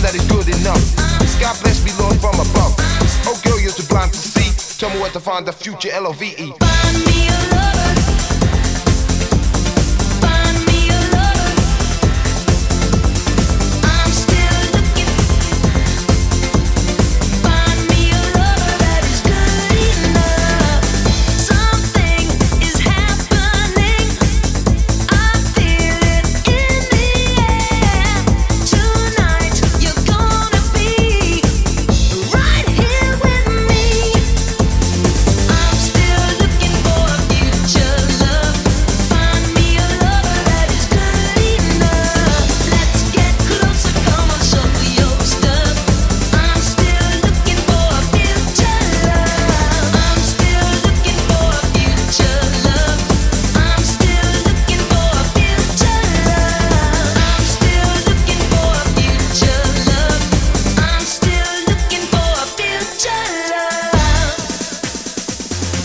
that is good enough. God bless me, Lord, from above. Oh girl, you're too blind to see. Tell me where to find the future Love. Find me a lover. Find me a lover. I'm still looking. Find me a lover that is good enough. Something is happening. I feel it in the air. Tonight you're gonna be right here with me. I'm still looking for a future love. Find me a lover that is good enough. Let's get closer, come on, show me your stuff. I'm still looking for a future love. I'm still looking for a future love. I'm still looking for a future love. I'm still looking for a future love. I'm still looking for a future love.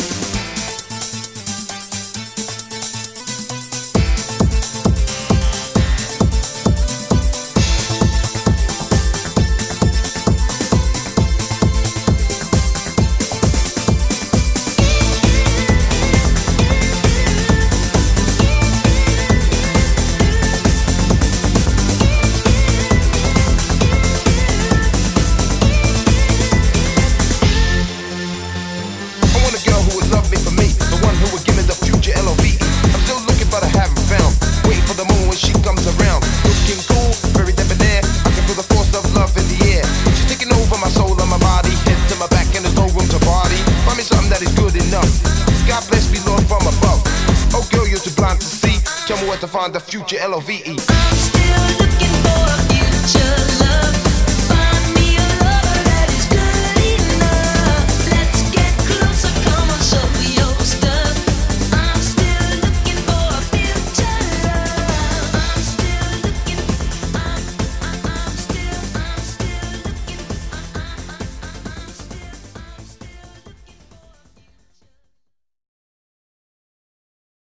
I want a girl who would love me for me, the one who would give me the future Love. I'm still looking but I haven't found. Waiting for the moon when she comes around. Looking cool, very debonair. I can feel the force of love in the air. She's taking over my soul and my body. Head to my back and there's no room to party. Find me something that is good enough. God bless me, Lord, from above. Oh girl, you're too blind to see. Tell me where to find the future Love. I'm still looking